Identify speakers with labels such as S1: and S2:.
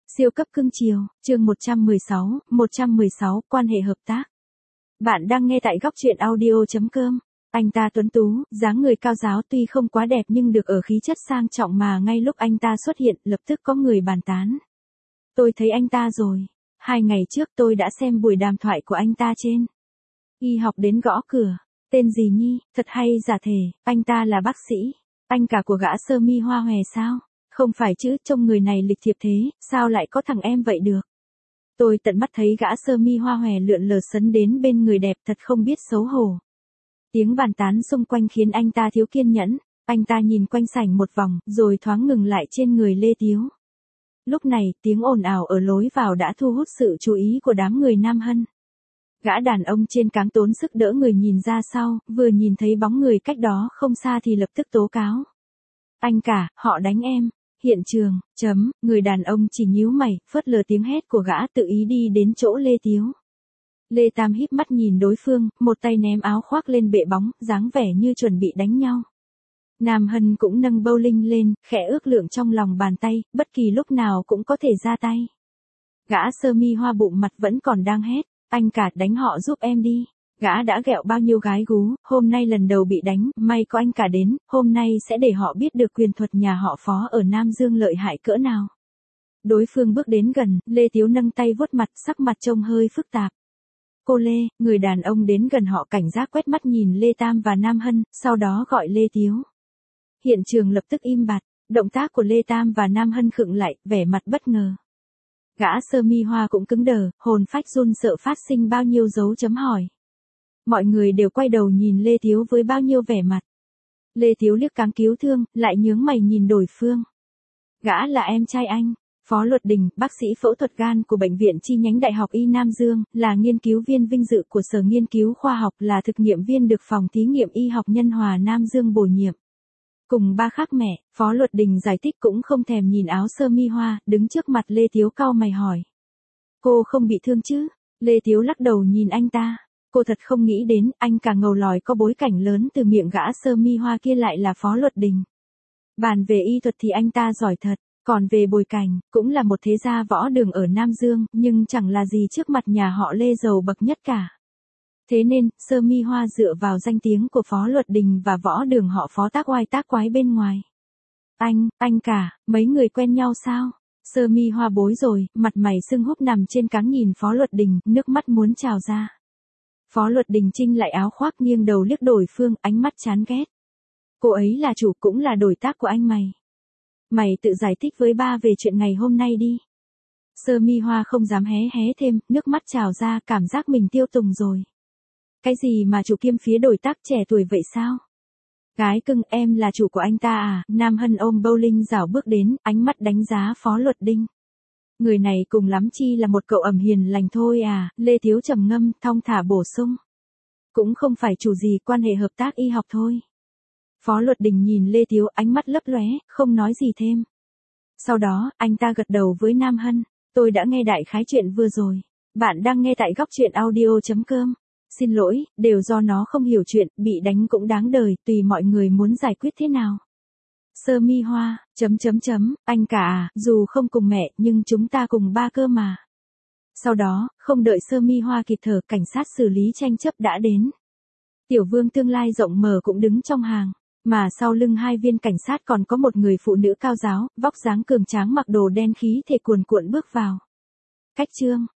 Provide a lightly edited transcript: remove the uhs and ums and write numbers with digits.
S1: Siêu cấp cưng chiều, chương 116, quan hệ hợp tác. Bạn đang nghe tại góc truyện audio.com. Anh ta tuấn tú, dáng người cao ráo tuy không quá đẹp nhưng được ở khí chất sang trọng mà ngay lúc anh ta xuất hiện lập tức có người bàn tán. Tôi thấy anh ta rồi. 2 ngày trước tôi đã xem buổi đàm thoại của anh ta trên. Y học đến gõ cửa. Tên gì Nhi, thật hay giả thề, anh ta là bác sĩ. Anh cả của gã Sơ Mi Hoa Hòe sao? Không phải chứ, trông người này lịch thiệp thế, sao lại có thằng em vậy được? Tôi tận mắt thấy gã Sơ Mi Hoa Hòe lượn lờ sấn đến bên người đẹp thật không biết xấu hổ. Tiếng bàn tán xung quanh khiến anh ta thiếu kiên nhẫn, anh ta nhìn quanh sảnh một vòng, rồi thoáng ngừng lại trên người Lê Tiếu. Lúc này, tiếng ồn ào ở lối vào đã thu hút sự chú ý của đám người Nam Hân. Gã đàn ông trên cáng tốn sức đỡ người nhìn ra sau, vừa nhìn thấy bóng người cách đó không xa thì lập tức tố cáo. Anh cả, họ đánh em. Hiện trường, người đàn ông chỉ nhíu mày, phớt lờ tiếng hét của gã tự ý đi đến chỗ Lê Tiếu. Lê Tam híp mắt nhìn đối phương, một tay ném áo khoác lên bệ bóng, dáng vẻ như chuẩn bị đánh nhau. Nam Hân cũng nâng bowling lên, khẽ ước lượng trong lòng bàn tay, bất kỳ lúc nào cũng có thể ra tay. Gã Sơ Mi Hoa bụng mặt vẫn còn đang hét, anh cả đánh họ giúp em đi. Gã đã ghẹo bao nhiêu gái gú, hôm nay lần đầu bị đánh, may có anh cả đến, hôm nay sẽ để họ biết được quyền thuật nhà họ Phó ở Nam Dương lợi hại cỡ nào. Đối phương bước đến gần, Lê Tiếu nâng tay vuốt mặt, sắc mặt trông hơi phức tạp. Cô Lê, người đàn ông đến gần họ cảnh giác quét mắt nhìn Lê Tam và Nam Hân, sau đó gọi Lê Tiếu. Hiện trường lập tức im bặt, động tác của Lê Tam và Nam Hân khựng lại, vẻ mặt bất ngờ. Gã Sơ Mi Hoa cũng cứng đờ, hồn phách run sợ phát sinh bao nhiêu dấu chấm hỏi. Mọi người đều quay đầu nhìn Lê Tiếu với bao nhiêu vẻ mặt. Lê Tiếu liếc cáng cứu thương, lại nhướng mày nhìn đối phương. Gã là em trai anh, Phó Luật Đình, bác sĩ phẫu thuật gan của Bệnh viện chi nhánh Đại học Y Nam Dương, là nghiên cứu viên vinh dự của Sở Nghiên cứu Khoa học, là thực nghiệm viên được Phòng Thí nghiệm Y học Nhân hòa Nam Dương bổ nhiệm. Cùng ba khác mẹ, Phó Luật Đình giải thích cũng không thèm nhìn áo Sơ Mi Hoa, đứng trước mặt Lê Tiếu cau mày hỏi. Cô không bị thương chứ? Lê Tiếu lắc đầu nhìn anh ta. Cô thật không nghĩ đến, anh cả ngầu lòi có bối cảnh lớn từ miệng gã Sơ Mi Hoa kia lại là Phó Luật Đình. Bàn về y thuật thì anh ta giỏi thật, còn về bối cảnh, cũng là một thế gia võ đường ở Nam Dương, nhưng chẳng là gì trước mặt nhà họ Lê giàu bậc nhất cả. Thế nên, Sơ Mi Hoa dựa vào danh tiếng của Phó Luật Đình và võ đường họ Phó tác oai tác quái bên ngoài. Anh cả, mấy người quen nhau sao? Sơ Mi Hoa bối rồi, mặt mày sưng húp nằm trên cáng nhìn Phó Luật Đình, nước mắt muốn trào ra. Phó Luật Đình chinh lại áo khoác nghiêng đầu liếc đối phương, ánh mắt chán ghét. Cô ấy là chủ cũng là đối tác của anh mày. Mày tự giải thích với ba về chuyện ngày hôm nay đi. Sơ Mi Hoa không dám hé thêm, nước mắt trào ra, cảm giác mình tiêu tùng rồi. Cái gì mà chủ kiêm phía đối tác trẻ tuổi vậy sao? Gái cưng, em là chủ của anh ta à? Nam Hân ôm bowling rảo bước đến, ánh mắt đánh giá Phó Luật Đình. Người này cùng lắm chi là một cậu ẩm hiền lành thôi à, Lê Tiếu trầm ngâm, thong thả bổ sung. Cũng không phải chủ gì, quan hệ hợp tác y học thôi. Phó Luật Đình nhìn Lê Tiếu, ánh mắt lấp lóe, không nói gì thêm. Sau đó, anh ta gật đầu với Nam Hân. Tôi đã nghe đại khái chuyện vừa rồi. Bạn đang nghe tại góc truyện audio.com. Xin lỗi, đều do nó không hiểu chuyện, bị đánh cũng đáng đời, tùy mọi người muốn giải quyết thế nào. Sơ Mi Hoa, anh cả à, dù không cùng mẹ, nhưng chúng ta cùng ba cơ mà. Sau đó, không đợi Sơ Mi Hoa kịp thở, cảnh sát xử lý tranh chấp đã đến. Tiểu Vương tương lai rộng mở cũng đứng trong hàng, mà sau lưng hai viên cảnh sát còn có một người phụ nữ cao ráo, vóc dáng cường tráng mặc đồ đen khí thể cuồn cuộn bước vào. Cách chương,